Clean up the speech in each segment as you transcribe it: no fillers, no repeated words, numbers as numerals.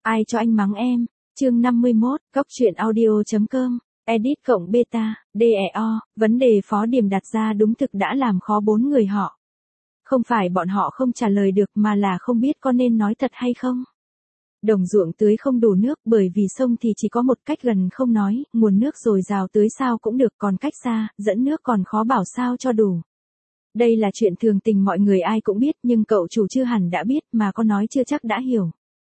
Ai cho anh mắng em? Chương 51, Cóc truyện audio.com, edit cộng beta, DEO, vấn đề Phó Điềm đặt ra đúng thực đã làm khó bốn người họ. Không phải bọn họ không trả lời được mà là không biết có nên nói thật hay không. Đồng ruộng tưới không đủ nước bởi vì sông thì chỉ có một cách gần không nói, nguồn nước dồi dào tưới sao cũng được còn cách xa, dẫn nước còn khó bảo sao cho đủ. Đây là chuyện thường tình mọi người ai cũng biết nhưng cậu chủ chưa hẳn đã biết mà có nói chưa chắc đã hiểu.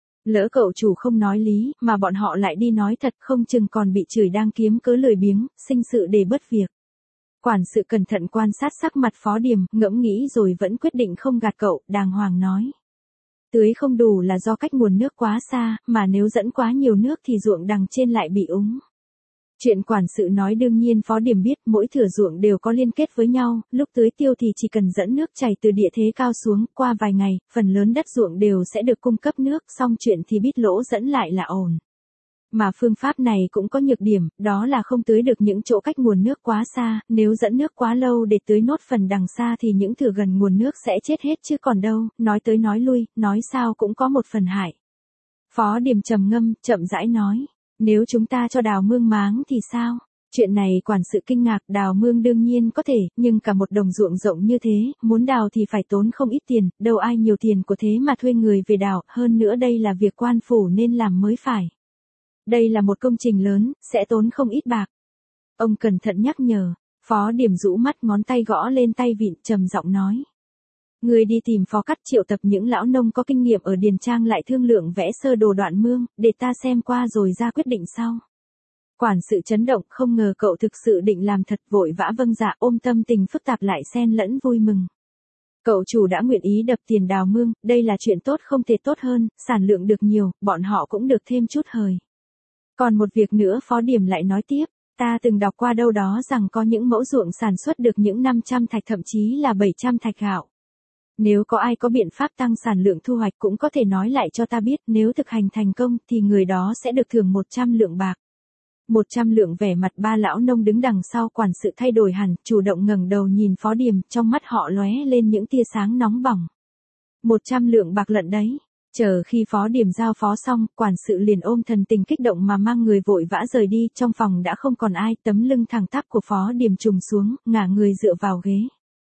Lỡ cậu chủ không nói lý mà bọn họ lại đi nói thật không chừng còn bị chửi đang kiếm cớ lười biếng, sinh sự để bớt việc. Quản sự cẩn thận quan sát sắc mặt Phó Điềm, ngẫm nghĩ rồi vẫn quyết định không gạt cậu, đàng hoàng nói. Tưới không đủ là do cách nguồn nước quá xa, mà nếu dẫn quá nhiều nước thì ruộng đằng trên lại bị úng. Chuyện quản sự nói đương nhiên Phó Điềm biết, mỗi thửa ruộng đều có liên kết với nhau, lúc tưới tiêu thì chỉ cần dẫn nước chảy từ địa thế cao xuống, qua vài ngày, phần lớn đất ruộng đều sẽ được cung cấp nước, xong chuyện thì bít lỗ dẫn lại là ổn. Mà phương pháp này cũng có nhược điểm, đó là không tưới được những chỗ cách nguồn nước quá xa, nếu dẫn nước quá lâu để tưới nốt phần đằng xa thì những thửa gần nguồn nước sẽ chết hết chứ còn đâu, nói tới nói lui, nói sao cũng có một phần hại. Phó Điềm trầm ngâm, chậm rãi nói. Nếu chúng ta cho đào mương máng thì sao? Chuyện này quản sự kinh ngạc, đào mương đương nhiên có thể, nhưng cả một đồng ruộng rộng như thế, muốn đào thì phải tốn không ít tiền, đâu ai nhiều tiền của thế mà thuê người về đào, hơn nữa đây là việc quan phủ nên làm mới phải. Đây là một công trình lớn, sẽ tốn không ít bạc. Ông cẩn thận nhắc nhở, Phó Điềm rũ mắt ngón tay gõ lên tay vịn trầm giọng nói. Người đi tìm Phó Cắt triệu tập những lão nông có kinh nghiệm ở Điền Trang lại thương lượng vẽ sơ đồ đoạn mương, để ta xem qua rồi ra quyết định sau. Quản sự chấn động không ngờ cậu thực sự định làm thật vội vã vâng dạ ôm tâm tình phức tạp lại xen lẫn vui mừng. Cậu chủ đã nguyện ý đập tiền đào mương, đây là chuyện tốt không thể tốt hơn, sản lượng được nhiều, bọn họ cũng được thêm chút hời. Còn một việc nữa Phó Điềm lại nói tiếp, ta từng đọc qua đâu đó rằng có những mẫu ruộng sản xuất được những 500 thạch thậm chí là 700 thạch gạo. Nếu có ai có biện pháp tăng sản lượng thu hoạch cũng có thể nói lại cho ta biết, nếu thực hành thành công thì người đó sẽ được thưởng 100 lượng bạc. 100 lượng. Vẻ mặt ba lão nông đứng đằng sau quản sự thay đổi hẳn, chủ động ngẩng đầu nhìn Phó Điềm, trong mắt họ lóe lên những tia sáng nóng bỏng. 100 lượng bạc lận đấy. Chờ khi Phó Điềm giao phó xong, quản sự liền ôm thần tình kích động mà mang người vội vã rời đi, trong phòng đã không còn ai, tấm lưng thẳng tắp của Phó Điềm trùng xuống, ngả người dựa vào ghế.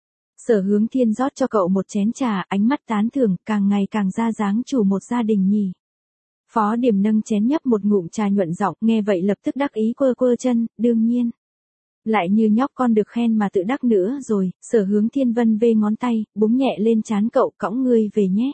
Sở Hướng Thiên rót cho cậu một chén trà, ánh mắt tán thưởng, càng ngày càng ra dáng chủ một gia đình nhỉ. Phó Điềm nâng chén nhấp một ngụm trà nhuận giọng, nghe vậy lập tức đắc ý quơ quơ chân, đương nhiên. Lại như nhóc con được khen mà tự đắc nữa rồi, Sở Hướng Thiên vân vê ngón tay, búng nhẹ lên trán cậu, cõng ngươi về nhé.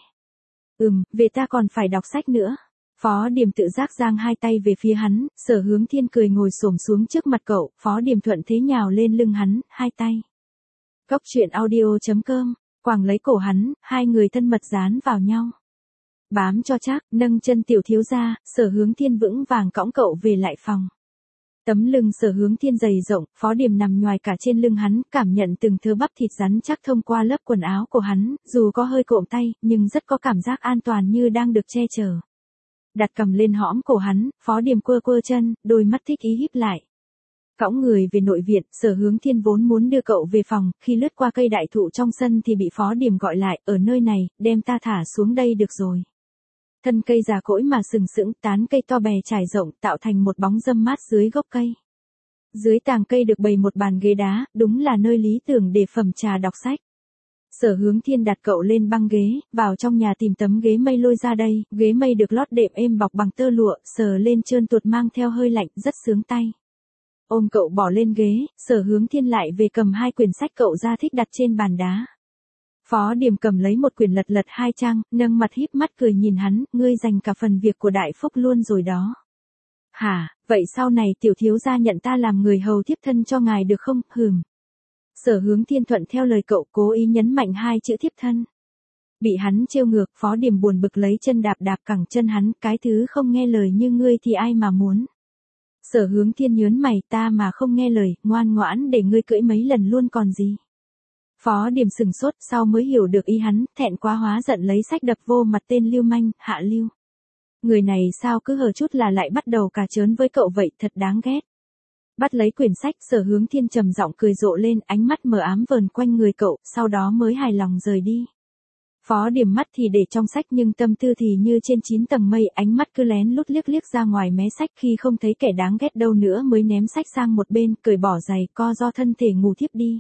Về ta còn phải đọc sách nữa. Phó Điềm tự giác giang hai tay về phía hắn, Sở Hướng Thiên cười ngồi xổm xuống trước mặt cậu, Phó Điềm thuận thế nhào lên lưng hắn, hai tay. Cóc truyện audio.com, quàng lấy cổ hắn, hai người thân mật dán vào nhau. Bám cho chắc, nâng chân tiểu thiếu ra, Sở Hướng Thiên vững vàng cõng cậu về lại phòng. Tấm lưng Sở Hướng Thiên dày rộng, Phó Điềm nằm nhoài cả trên lưng hắn, cảm nhận từng thớ bắp thịt rắn chắc thông qua lớp quần áo của hắn, dù có hơi cộm tay, nhưng rất có cảm giác an toàn như đang được che chở. Đặt cầm lên hõm cổ hắn, Phó Điềm quơ quơ chân, đôi mắt thích ý híp lại. Cõng người về nội viện, Sở Hướng Thiên vốn muốn đưa cậu về phòng, khi lướt qua cây đại thụ trong sân thì bị Phó Điềm gọi lại, ở nơi này, đem ta thả xuống đây được rồi. Thân cây già cỗi mà sừng sững, tán cây to bè trải rộng, tạo thành một bóng râm mát dưới gốc cây. Dưới tàng cây được bày một bàn ghế đá, đúng là nơi lý tưởng để phẩm trà đọc sách. Sở Hướng Thiên đặt cậu lên băng ghế, vào trong nhà tìm tấm ghế mây lôi ra đây, ghế mây được lót đệm êm bọc bằng tơ lụa, sờ lên trơn tuột mang theo hơi lạnh, rất sướng tay. Ôm cậu bỏ lên ghế, Sở Hướng Thiên lại về cầm hai quyển sách cậu ra thích đặt trên bàn đá. Phó Điềm cầm lấy một quyển lật lật hai trang, nâng mặt híp mắt cười nhìn hắn, ngươi dành cả phần việc của đại phúc luôn rồi đó. Hả, vậy sau này tiểu thiếu gia nhận ta làm người hầu thiếp thân cho ngài được không? Sở Hướng Thiên thuận theo lời cậu, cố ý nhấn mạnh hai chữ thiếp thân. Bị hắn trêu ngược, Phó Điềm buồn bực lấy chân đạp đạp cẳng chân hắn, cái thứ không nghe lời như ngươi thì ai mà muốn. Sở Hướng Thiên nhớn mày, ta mà không nghe lời, ngoan ngoãn để ngươi cưỡi mấy lần luôn còn gì. Phó Điềm sừng sốt, sau mới hiểu được ý hắn, thẹn quá hóa giận lấy sách đập vô mặt tên lưu manh, Hạ Lưu. Người này sao cứ hờ chút là lại bắt đầu cà chớn với cậu vậy, thật đáng ghét. Bắt lấy quyển sách, Sở Hướng Thiên trầm giọng cười rộ lên, ánh mắt mờ ám vờn quanh người cậu, sau đó mới hài lòng rời đi. Phó Điểm mắt thì để trong sách nhưng tâm tư thì như trên 9 tầng mây, ánh mắt cứ lén lút liếc liếc ra ngoài mé sách, khi không thấy kẻ đáng ghét đâu nữa mới ném sách sang một bên, cởi bỏ giày, co ro thân thể ngủ thiếp đi.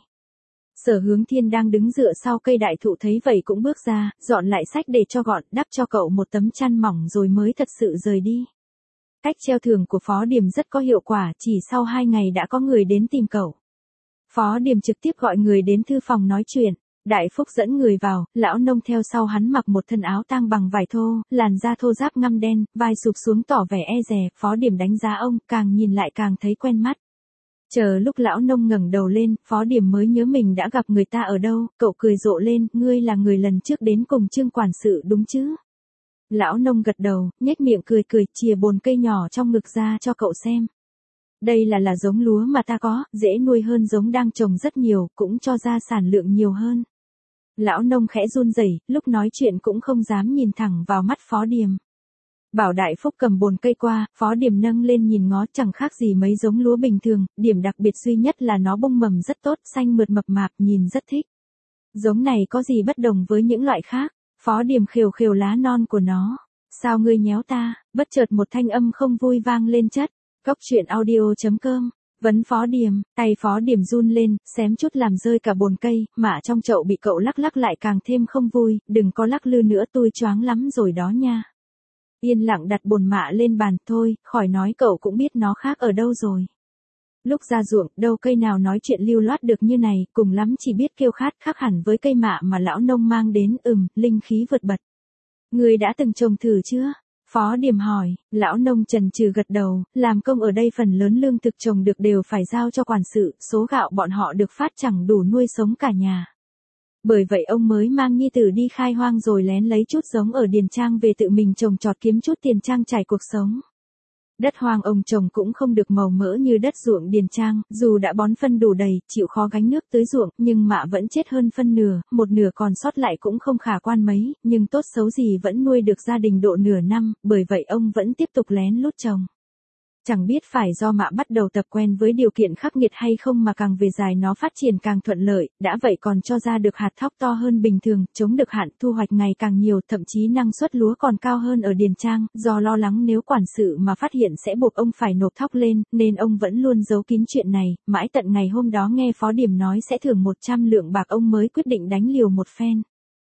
Sở Hướng Thiên đang đứng dựa sau cây đại thụ thấy vậy cũng bước ra, dọn lại sách để cho gọn, đắp cho cậu một tấm chăn mỏng rồi mới thật sự rời đi. Cách treo thưởng của Phó Điểm rất có hiệu quả, chỉ sau 2 ngày đã có người đến tìm cậu. Phó Điểm trực tiếp gọi người đến thư phòng nói chuyện. Đại Phúc dẫn người vào, lão nông theo sau hắn mặc một thân áo tang bằng vải thô, làn da thô ráp ngăm đen, vai sụp xuống tỏ vẻ e dè. Phó Điểm đánh giá ông, càng nhìn lại càng thấy quen mắt. Chờ lúc lão nông ngẩng đầu lên, Phó Điểm mới nhớ mình đã gặp người ta ở đâu, cậu cười rộ lên, ngươi là người lần trước đến cùng Trương quản sự đúng chứ? Lão nông gật đầu, nhếch miệng cười cười, chìa bồn cây nhỏ trong ngực ra cho cậu xem. Đây là giống lúa mà ta có, dễ nuôi hơn giống đang trồng rất nhiều, cũng cho ra sản lượng nhiều hơn. Lão nông khẽ run rẩy, lúc nói chuyện cũng không dám nhìn thẳng vào mắt Phó Điểm. Bảo Đại Phúc cầm bồn cây qua, Phó Điểm nâng lên nhìn ngó, chẳng khác gì mấy giống lúa bình thường, điểm đặc biệt duy nhất là nó bông mầm rất tốt, xanh mượt mập mạp, nhìn rất thích. Giống này có gì bất đồng với những loại khác? Phó Điểm khều khều lá non của nó. Sao ngươi nhéo ta? Bất chợt một thanh âm không vui vang lên chất. Cóc truyện audio.com. Vấn Phó Điểm, tay Phó Điểm run lên, xém chút làm rơi cả bồn cây, mạ trong chậu bị cậu lắc lắc lại càng thêm không vui, đừng có lắc lư nữa, tôi choáng lắm rồi đó nha. Yên lặng đặt bồn mạ lên bàn, thôi, khỏi nói, cậu cũng biết nó khác ở đâu rồi. Lúc ra ruộng, đâu cây nào nói chuyện lưu loát được như này, cùng lắm chỉ biết kêu khát, khác hẳn với cây mạ mà lão nông mang đến, linh khí vượt bật. Người đã từng trồng thử chưa? Phó Điểm hỏi. Lão nông chần chừ gật đầu, làm công ở đây phần lớn lương thực trồng được đều phải giao cho quản sự, số gạo bọn họ được phát chẳng đủ nuôi sống cả nhà. Bởi vậy ông mới mang nhi tử đi khai hoang rồi lén lấy chút giống ở điền trang về tự mình trồng trọt kiếm chút tiền trang trải cuộc sống. Đất hoang ông trồng cũng không được màu mỡ như đất ruộng điền trang, dù đã bón phân đủ đầy, chịu khó gánh nước tưới ruộng, nhưng mạ vẫn chết hơn phân nửa, một nửa còn sót lại cũng không khả quan mấy, nhưng tốt xấu gì vẫn nuôi được gia đình độ nửa năm, bởi vậy ông vẫn tiếp tục lén lút trồng. Chẳng biết phải do mạ bắt đầu tập quen với điều kiện khắc nghiệt hay không mà càng về dài nó phát triển càng thuận lợi, đã vậy còn cho ra được hạt thóc to hơn bình thường, chống được hạn, thu hoạch ngày càng nhiều, thậm chí năng suất lúa còn cao hơn ở điền trang, do lo lắng nếu quản sự mà phát hiện sẽ buộc ông phải nộp thóc lên, nên ông vẫn luôn giấu kín chuyện này, mãi tận ngày hôm đó nghe Phó Điểm nói sẽ thưởng 100 lượng bạc ông mới quyết định đánh liều một phen.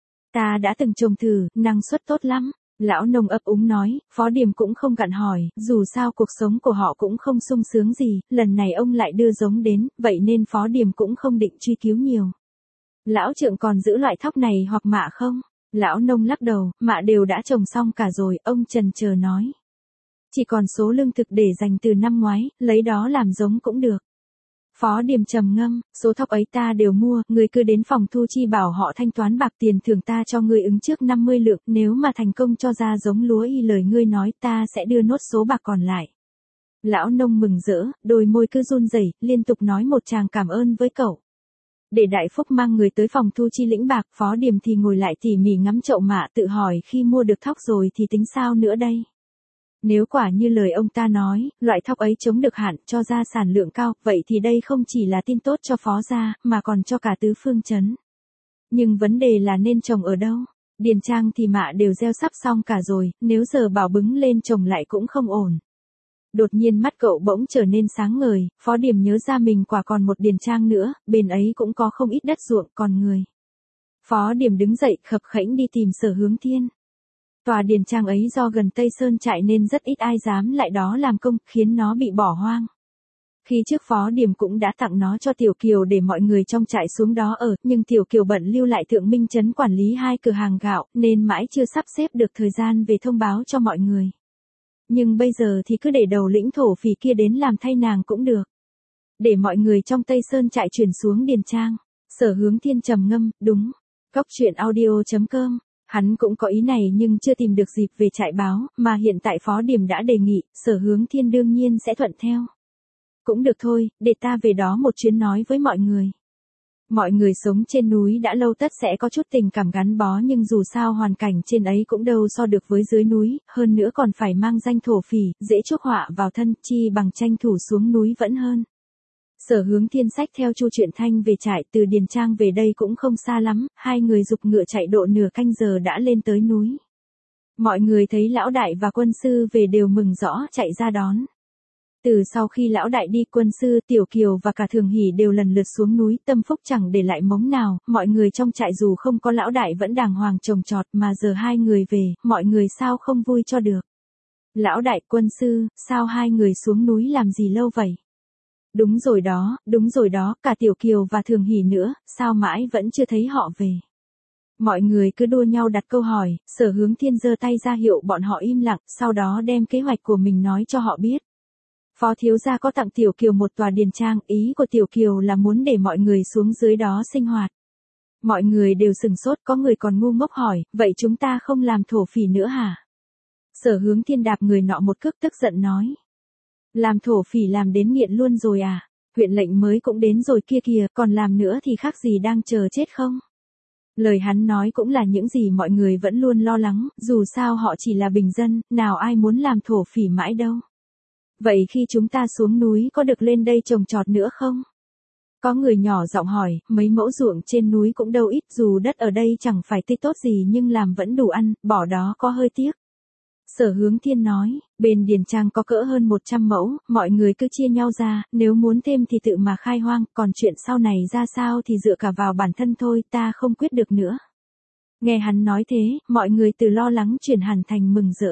Ta đã từng trồng thử, năng suất tốt lắm. Lão nông ấp úng nói, Phó Điểm cũng không gặn hỏi, dù sao cuộc sống của họ cũng không sung sướng gì, lần này ông lại đưa giống đến, vậy nên Phó Điểm cũng không định truy cứu nhiều. Lão trượng còn giữ loại thóc này hoặc mạ không? Lão nông lắc đầu, mạ đều đã trồng xong cả rồi, ông chần chờ nói. Chỉ còn số lương thực để dành từ năm ngoái, lấy đó làm giống cũng được. Phó Điểm trầm ngâm, số thóc ấy ta đều mua, ngươi cứ đến phòng thu chi bảo họ thanh toán bạc tiền thưởng ta cho ngươi ứng trước 50 lượng, nếu mà thành công cho ra giống lúa y lời ngươi nói ta sẽ đưa nốt số bạc còn lại. Lão nông mừng rỡ, đôi môi cứ run rẩy, liên tục nói một tràng cảm ơn với cậu. Để Đại Phúc mang người tới phòng thu chi lĩnh bạc, Phó Điểm thì ngồi lại tỉ mỉ ngắm chậu mạ tự hỏi khi mua được thóc rồi thì tính sao nữa đây? Nếu quả như lời ông ta nói, loại thóc ấy chống được hạn, cho ra sản lượng cao, vậy thì đây không chỉ là tin tốt cho Phó gia, mà còn cho cả tứ phương trấn. Nhưng vấn đề là nên trồng ở đâu? Điền trang thì mạ đều gieo sắp xong cả rồi, nếu giờ bảo bứng lên trồng lại cũng không ổn. Đột nhiên mắt cậu bỗng trở nên sáng ngời, Phó Điểm nhớ ra mình quả còn một điền trang nữa, bên ấy cũng có không ít đất ruộng, còn người. Phó Điểm đứng dậy, khập khẽnh đi tìm Sở Hướng Thiên. Tòa điền trang ấy do gần Tây Sơn trại nên rất ít ai dám lại đó làm công, khiến nó bị bỏ hoang. Khi trước Phó Điểm cũng đã tặng nó cho Tiểu Kiều để mọi người trong trại xuống đó ở, nhưng Tiểu Kiều bận lưu lại Thượng Minh trấn quản lý 2 cửa hàng gạo, nên mãi chưa sắp xếp được thời gian về thông báo cho mọi người. Nhưng bây giờ thì cứ để đầu lĩnh thổ phỉ kia đến làm thay nàng cũng được. Để mọi người trong Tây Sơn trại chuyển xuống điền trang. Sở Hướng Thiên trầm ngâm, đúng. Cóc truyện audio.com. Hắn cũng có ý này nhưng chưa tìm được dịp về trại báo, mà hiện tại Phó Điểm đã đề nghị, Sở Hướng Thiên đương nhiên sẽ thuận theo. Cũng được thôi, để ta về đó một chuyến nói với mọi người. Mọi người sống trên núi đã lâu tất sẽ có chút tình cảm gắn bó nhưng dù sao hoàn cảnh trên ấy cũng đâu so được với dưới núi, hơn nữa còn phải mang danh thổ phỉ, dễ chuốc họa vào thân, chi bằng tranh thủ xuống núi vẫn hơn. Sở Hướng Thiên xách theo Chu Truyện Thanh về trại, từ Điền Trang về đây cũng không xa lắm, hai người giục ngựa chạy độ nửa canh giờ đã lên tới núi. Mọi người thấy lão đại và quân sư về đều mừng rõ chạy ra đón. Từ sau khi lão đại đi, quân sư, Tiểu Kiều và cả Thường Hỷ đều lần lượt xuống núi, tâm phúc chẳng để lại mống nào, mọi người trong trại dù không có lão đại vẫn đàng hoàng trồng trọt, mà giờ hai người về, mọi người sao không vui cho được. Lão đại, quân sư, sao hai người xuống núi làm gì lâu vậy? Đúng rồi đó, cả Tiểu Kiều và Thường Hỷ nữa, sao mãi vẫn chưa thấy họ về? Mọi người cứ đua nhau đặt câu hỏi, Sở Hướng Thiên giơ tay ra hiệu bọn họ im lặng, sau đó đem kế hoạch của mình nói cho họ biết. Phó thiếu gia có tặng Tiểu Kiều một tòa điền trang, ý của Tiểu Kiều là muốn để mọi người xuống dưới đó sinh hoạt. Mọi người đều sừng sốt, có người còn ngu ngốc hỏi, vậy chúng ta không làm thổ phỉ nữa hả? Sở Hướng Thiên đạp người nọ một cước, tức giận nói. Làm thổ phỉ làm đến nghiện luôn rồi à? Huyện lệnh mới cũng đến rồi kia kìa, còn làm nữa thì khác gì đang chờ chết không? Lời hắn nói cũng là những gì mọi người vẫn luôn lo lắng, dù sao họ chỉ là bình dân, nào ai muốn làm thổ phỉ mãi đâu. Vậy khi chúng ta xuống núi có được lên đây trồng trọt nữa không? Có người nhỏ giọng hỏi, mấy mẫu ruộng trên núi cũng đâu ít, dù đất ở đây chẳng phải tươi tốt gì nhưng làm vẫn đủ ăn, bỏ đó có hơi tiếc. Sở Hướng Thiên nói, bên Điền Trang có cỡ hơn 100 mẫu, mọi người cứ chia nhau ra, nếu muốn thêm thì tự mà khai hoang, còn chuyện sau này ra sao thì dựa cả vào bản thân thôi, ta không quyết được nữa. Nghe hắn nói thế, mọi người từ lo lắng chuyển hẳn thành mừng rỡ.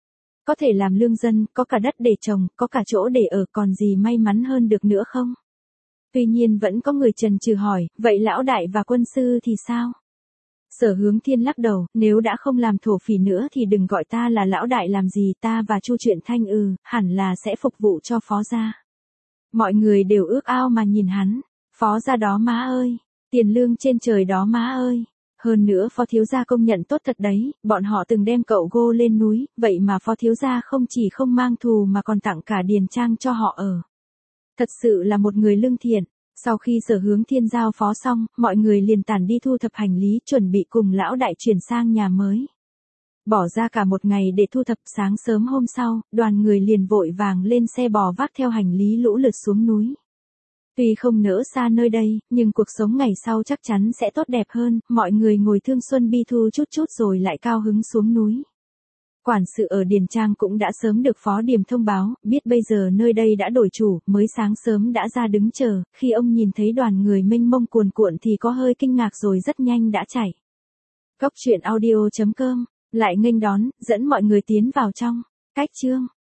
Có thể làm lương dân, có cả đất để trồng, có cả chỗ để ở, còn gì may mắn hơn được nữa không? Tuy nhiên vẫn có người chần chừ hỏi, vậy lão đại và quân sư thì sao? Sở Hướng Thiên lắc đầu, nếu đã không làm thổ phỉ nữa thì đừng gọi ta là lão đại làm gì, ta và Chu Truyện Thanh hẳn là sẽ phục vụ cho phó gia. Mọi người đều ước ao mà nhìn hắn, phó gia đó má ơi, tiền lương trên trời đó má ơi. Hơn nữa phó thiếu gia công nhận tốt thật đấy, bọn họ từng đem cậu Gô lên núi, vậy mà phó thiếu gia không chỉ không mang thù mà còn tặng cả điền trang cho họ ở. Thật sự là một người lương thiện. Sau khi Sở Hướng Thiên giao phó xong, mọi người liền tản đi thu thập hành lý, chuẩn bị cùng lão đại chuyển sang nhà mới. Bỏ ra cả một ngày để thu thập, sáng sớm hôm sau, đoàn người liền vội vàng lên xe bò vác theo hành lý lũ lượt xuống núi. Tuy không nỡ xa nơi đây, nhưng cuộc sống ngày sau chắc chắn sẽ tốt đẹp hơn, mọi người ngồi thương xuân bi thu chút chút rồi lại cao hứng xuống núi. Quản sự ở Điền Trang cũng đã sớm được Phó Điềm thông báo, biết bây giờ nơi đây đã đổi chủ, mới sáng sớm đã ra đứng chờ, khi ông nhìn thấy đoàn người mênh mông cuồn cuộn thì có hơi kinh ngạc rồi rất nhanh đã chạy. Cốc truyện audio.com, lại nghênh đón, dẫn mọi người tiến vào trong, cách chương.